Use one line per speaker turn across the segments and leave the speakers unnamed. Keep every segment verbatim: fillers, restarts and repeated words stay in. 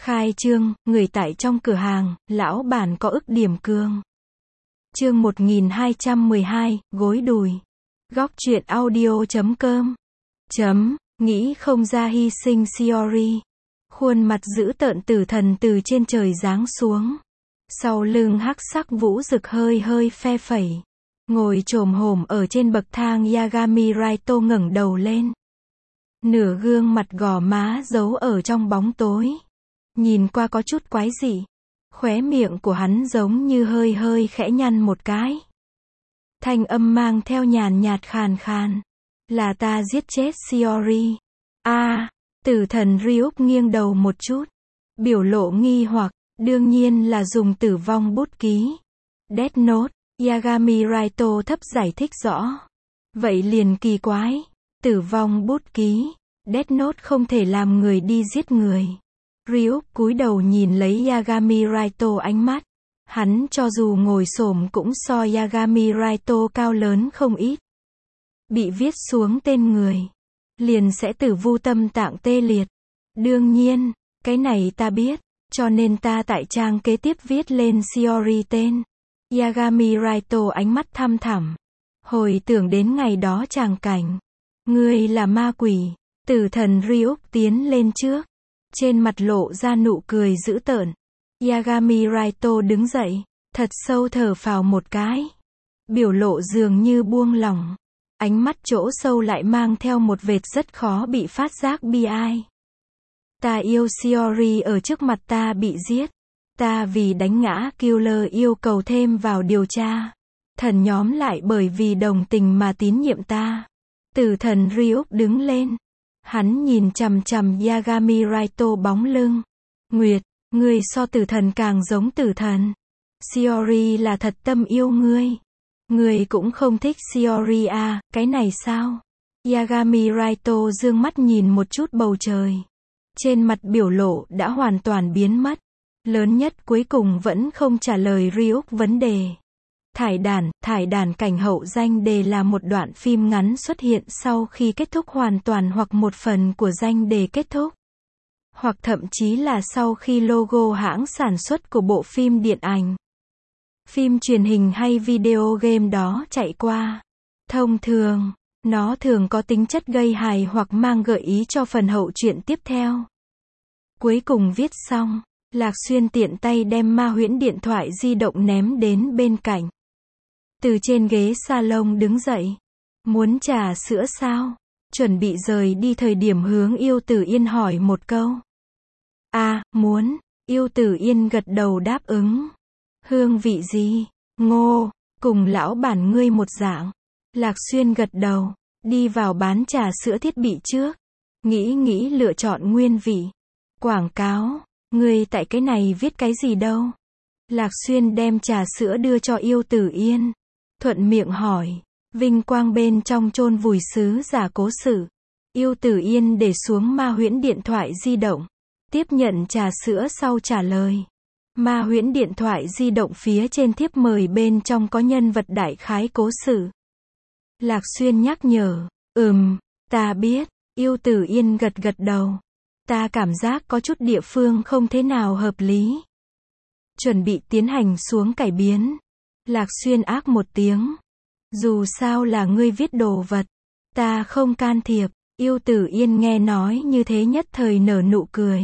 Khai trương, người tại trong cửa hàng, lão bản có ức điểm cương. Chương một nghìn hai trăm mười hai, gối đùi. Góc truyện audio chấm com. Chấm, nghĩ không ra hy sinh Shiori. Khuôn mặt dữ tợn tử thần từ trên trời giáng xuống. Sau lưng hắc sắc vũ rực hơi hơi phe phẩy. Ngồi chồm hổm ở trên bậc thang, Yagami Raito ngẩng đầu lên. Nửa gương mặt gò má giấu ở trong bóng tối. Nhìn qua có chút quái dị. Khóe miệng của hắn giống như hơi hơi khẽ nhăn một cái. Thanh âm mang theo nhàn nhạt khàn khàn. Là ta giết chết Shiori. A, à, tử thần Ryuk nghiêng đầu một chút. Biểu lộ nghi hoặc, đương nhiên là dùng tử vong bút ký. Death Note, Yagami Raito thấp giải thích rõ. Vậy liền kỳ quái. Tử vong bút ký. Death Note không thể làm người đi giết người. Ryuk cúi đầu nhìn lấy Yagami Raito, ánh mắt. Hắn cho dù ngồi xổm cũng so Yagami Raito cao lớn không ít. Bị viết xuống tên người. Liền sẽ tử vu tâm tạng tê liệt. Đương nhiên, cái này ta biết. Cho nên ta tại trang kế tiếp viết lên Shiori tên. Yagami Raito ánh mắt thăm thẳm. Hồi tưởng đến ngày đó tràng cảnh. Ngươi là ma quỷ. Tử thần Ryuk tiến lên trước. Trên mặt lộ ra nụ cười dữ tợn. Yagami Raito đứng dậy. Thật sâu thở phào một cái. Biểu lộ dường như buông lỏng. Ánh mắt chỗ sâu lại mang theo một vệt rất khó bị phát giác bi ai. Ta yêu Shiori ở trước mặt ta bị giết. Ta vì đánh ngã Killer yêu cầu thêm vào điều tra. Thần nhóm lại bởi vì đồng tình mà tín nhiệm ta. Tử thần Ryuk đứng lên. Hắn nhìn chằm chằm Yagami Raito bóng lưng. Nguyệt, ngươi so tử thần càng giống tử thần. Shiori là thật tâm yêu ngươi. Ngươi cũng không thích Shiori à, cái này sao? Yagami Raito dương mắt nhìn một chút bầu trời. Trên mặt biểu lộ đã hoàn toàn biến mất. Lớn nhất cuối cùng vẫn không trả lời Ryuk vấn đề. Thải đàn, thải đàn cảnh hậu danh đề là một đoạn phim ngắn xuất hiện sau khi kết thúc hoàn toàn hoặc một phần của danh đề kết thúc. Hoặc thậm chí là sau khi logo hãng sản xuất của bộ phim điện ảnh, phim truyền hình hay video game đó chạy qua. Thông thường, nó thường có tính chất gây hài hoặc mang gợi ý cho phần hậu truyện tiếp theo. Cuối cùng viết xong, Lạc Xuyên tiện tay đem ma huyễn điện thoại di động ném đến bên cạnh. Từ trên ghế salon đứng dậy. Muốn trà sữa sao? Chuẩn bị rời đi thời điểm hướng Yêu Tử Yên hỏi một câu. À, muốn. Yêu Tử Yên gật đầu đáp ứng. Hương vị gì? Ngô, cùng lão bản ngươi một dạng. Lạc Xuyên gật đầu. Đi vào bán trà sữa thiết bị trước. Nghĩ nghĩ lựa chọn nguyên vị. Quảng cáo. Ngươi tại cái này viết cái gì đâu? Lạc Xuyên đem trà sữa đưa cho Yêu Tử Yên. Thuận miệng hỏi. Vinh quang bên trong chôn vùi sứ giả cố sự. Yêu Tử Yên để xuống ma huyễn điện thoại di động. Tiếp nhận trà sữa sau trả lời. Ma huyễn điện thoại di động phía trên thiếp mời bên trong có nhân vật đại khái cố sự. Lạc Xuyên nhắc nhở. Ừm, ta biết. Yêu Tử Yên gật gật đầu. Ta cảm giác có chút địa phương không thế nào hợp lý. Chuẩn bị tiến hành xuống cải biến. Lạc Xuyên ác một tiếng. Dù sao là ngươi viết đồ vật. Ta không can thiệp. Yêu Tử Yên nghe nói như thế nhất thời nở nụ cười.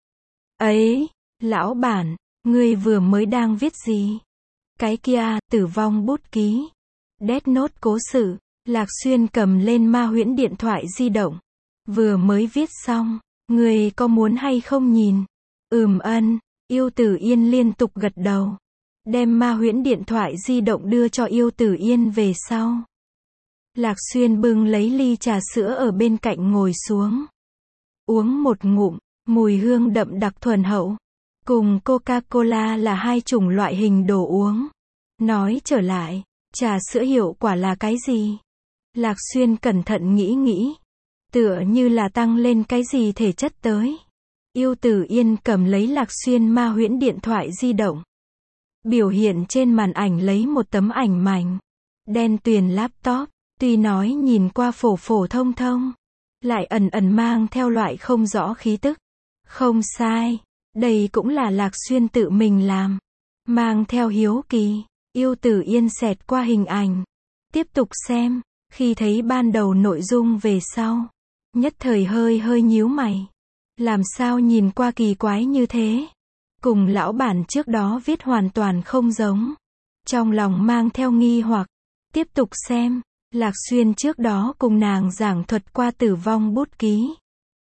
Ấy, lão bản, ngươi vừa mới đang viết gì? Cái kia, tử vong bút ký. Death Note cố sự. Lạc Xuyên cầm lên ma huyễn điện thoại di động. Vừa mới viết xong. Ngươi có muốn hay không nhìn? Ừm ân. Yêu Tử Yên liên tục gật đầu. Đem ma huyễn điện thoại di động đưa cho Yêu Tử Yên về sau. Lạc Xuyên bưng lấy ly trà sữa ở bên cạnh ngồi xuống. Uống một ngụm, mùi hương đậm đặc thuần hậu. Cùng Coca-Cola là hai chủng loại hình đồ uống. Nói trở lại, trà sữa hiệu quả là cái gì? Lạc Xuyên cẩn thận nghĩ nghĩ. Tựa như là tăng lên cái gì thể chất tới. Yêu Tử Yên cầm lấy Lạc Xuyên ma huyễn điện thoại di động. Biểu hiện trên màn ảnh lấy một tấm ảnh mảnh. Đen tuyền laptop. Tuy nói nhìn qua phổ phổ thông thông. Lại ẩn ẩn mang theo loại không rõ khí tức. Không sai. Đây cũng là Lạc Xuyên tự mình làm. Mang theo hiếu kỳ, Yêu Tử Yên xẹt qua hình ảnh. Tiếp tục xem, khi thấy ban đầu nội dung về sau. Nhất thời hơi hơi nhíu mày. Làm sao nhìn qua kỳ quái như thế? Cùng lão bản trước đó viết hoàn toàn không giống. Trong lòng mang theo nghi hoặc. Tiếp tục xem, Lạc Xuyên trước đó cùng nàng giảng thuật qua tử vong bút ký.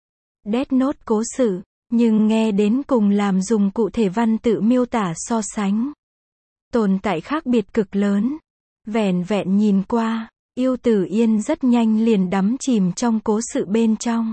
Death Note cố sự, nhưng nghe đến cùng làm dùng cụ thể văn tự miêu tả so sánh. Tồn tại khác biệt cực lớn. Vẻn vẹn nhìn qua, Yêu Tử Yên rất nhanh liền đắm chìm trong cố sự bên trong.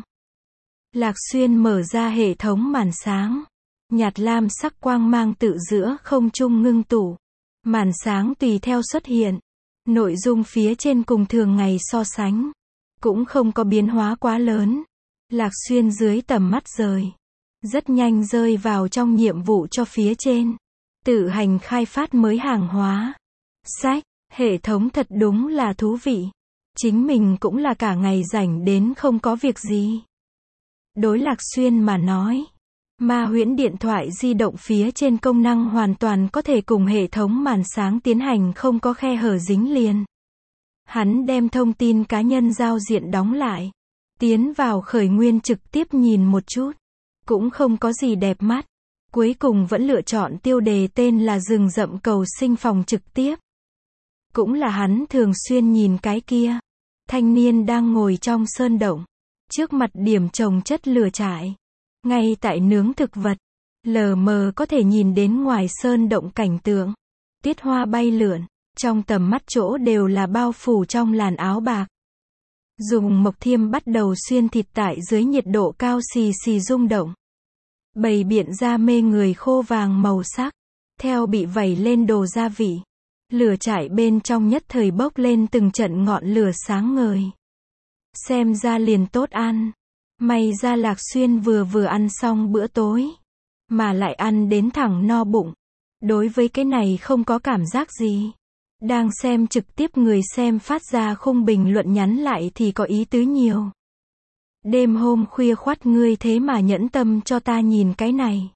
Lạc Xuyên mở ra hệ thống màn sáng. Nhạt lam sắc quang mang tự giữa không trung ngưng tụ. Màn sáng tùy theo xuất hiện. Nội dung phía trên cùng thường ngày so sánh. Cũng không có biến hóa quá lớn. Lạc Xuyên dưới tầm mắt rời. Rất nhanh rơi vào trong nhiệm vụ cho phía trên. Tự hành khai phát mới hàng hóa. Sách, hệ thống thật đúng là thú vị. Chính mình cũng là cả ngày rảnh đến không có việc gì. Đối Lạc Xuyên mà nói. Ma huyễn điện thoại di động phía trên công năng hoàn toàn có thể cùng hệ thống màn sáng tiến hành không có khe hở dính liền. Hắn đem thông tin cá nhân giao diện đóng lại. Tiến vào khởi nguyên trực tiếp nhìn một chút. Cũng không có gì đẹp mắt. Cuối cùng vẫn lựa chọn tiêu đề tên là rừng rậm cầu sinh phòng trực tiếp. Cũng là hắn thường xuyên nhìn cái kia. Thanh niên đang ngồi trong sơn động. Trước mặt điểm trồng chất lửa trại. Ngay tại nướng thực vật. Lờ mờ có thể nhìn đến ngoài sơn động cảnh tượng. Tiết hoa bay lượn. Trong tầm mắt chỗ đều là bao phủ trong làn áo bạc. Dùng mộc thiêm bắt đầu xuyên thịt tại dưới nhiệt độ cao xì xì rung động. Bày biện ra mê người khô vàng màu sắc. Theo bị vẩy lên đồ gia vị. Lửa trại bên trong nhất thời bốc lên từng trận ngọn lửa sáng ngời. Xem ra liền tốt ăn. May ra Lạc Xuyên vừa vừa ăn xong bữa tối. Mà lại ăn đến thẳng no bụng. Đối với cái này không có cảm giác gì. Đang xem trực tiếp người xem phát ra khung bình luận nhắn lại thì có ý tứ nhiều. Đêm hôm khuya khoắt ngươi thế mà nhẫn tâm cho ta nhìn cái này.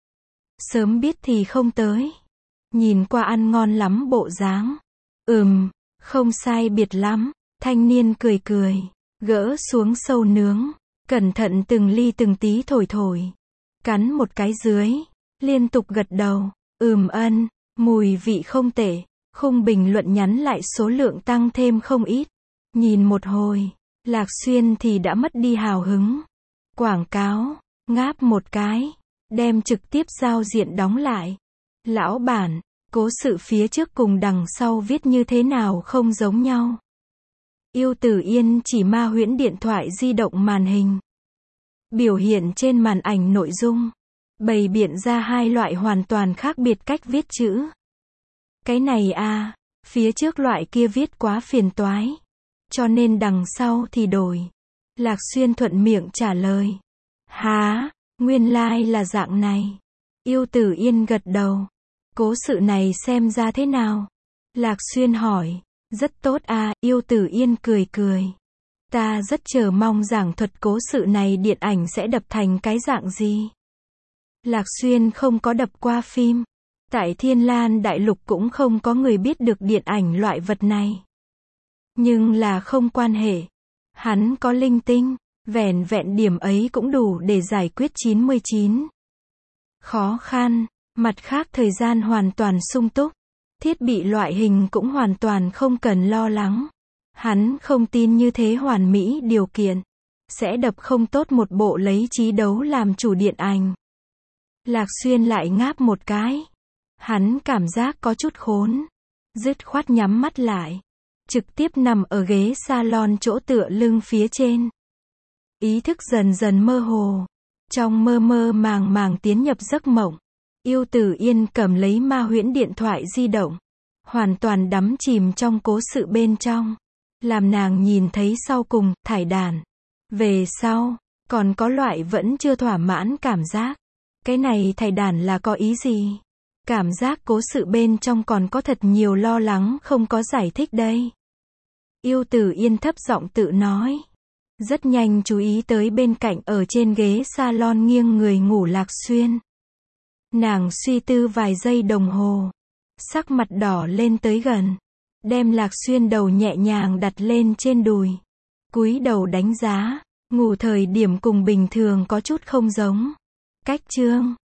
Sớm biết thì không tới. Nhìn qua ăn ngon lắm bộ dáng. Ừm, không sai biệt lắm. Thanh niên cười cười. Gỡ xuống sâu nướng. Cẩn thận từng ly từng tí thổi thổi. Cắn một cái dưới. Liên tục gật đầu. Ừm ân, mùi vị không tệ. Khung bình luận nhắn lại số lượng tăng thêm không ít. Nhìn một hồi. Lạc Xuyên thì đã mất đi hào hứng. Quảng cáo. Ngáp một cái. Đem trực tiếp giao diện đóng lại. Lão bản, cố sự phía trước cùng đằng sau viết như thế nào không giống nhau. Yêu Tử Yên chỉ ma huyễn điện thoại di động màn hình. Biểu hiện trên màn ảnh nội dung. Bày biện ra hai loại hoàn toàn khác biệt cách viết chữ. Cái này à, phía trước loại kia viết quá phiền toái. Cho nên đằng sau thì đổi. Lạc Xuyên thuận miệng trả lời. Há, nguyên lai like là dạng này. Yêu Tử Yên gật đầu. Cố sự này xem ra thế nào? Lạc Xuyên hỏi. Rất tốt à, Yêu Tử Yên cười cười. Ta rất chờ mong giảng thuật cố sự này điện ảnh sẽ đập thành cái dạng gì. Lạc Xuyên không có đập qua phim. Tại Thiên Lan Đại Lục cũng không có người biết được điện ảnh loại vật này. Nhưng là không quan hệ. Hắn có linh tinh. Vẻn vẹn điểm ấy cũng đủ để giải quyết chín mươi chín khó khăn. Mặt khác thời gian hoàn toàn sung túc. Thiết bị loại hình cũng hoàn toàn không cần lo lắng. Hắn không tin như thế hoàn mỹ điều kiện. Sẽ đập không tốt một bộ lấy trí đấu làm chủ điện ảnh. Lạc Xuyên lại ngáp một cái. Hắn cảm giác có chút khốn. Dứt khoát nhắm mắt lại. Trực tiếp nằm ở ghế salon chỗ tựa lưng phía trên. Ý thức dần dần mơ hồ. Trong mơ mơ màng màng tiến nhập giấc mộng. Yêu Tử Yên cầm lấy ma huyễn điện thoại di động. Hoàn toàn đắm chìm trong cố sự bên trong. Làm nàng nhìn thấy sau cùng, thải đàn. Về sau, còn có loại vẫn chưa thỏa mãn cảm giác. Cái này thải đàn là có ý gì? Cảm giác cố sự bên trong còn có thật nhiều lo lắng không có giải thích đây. Yêu Tử Yên thấp giọng tự nói. Rất nhanh chú ý tới bên cạnh ở trên ghế salon nghiêng người ngủ Lạc Xuyên. Nàng suy tư vài giây đồng hồ. Sắc mặt đỏ lên tới gần. Đem Lạc Xuyên đầu nhẹ nhàng đặt lên trên đùi. Cúi đầu đánh giá. Ngủ thời điểm cùng bình thường có chút không giống. Cách chương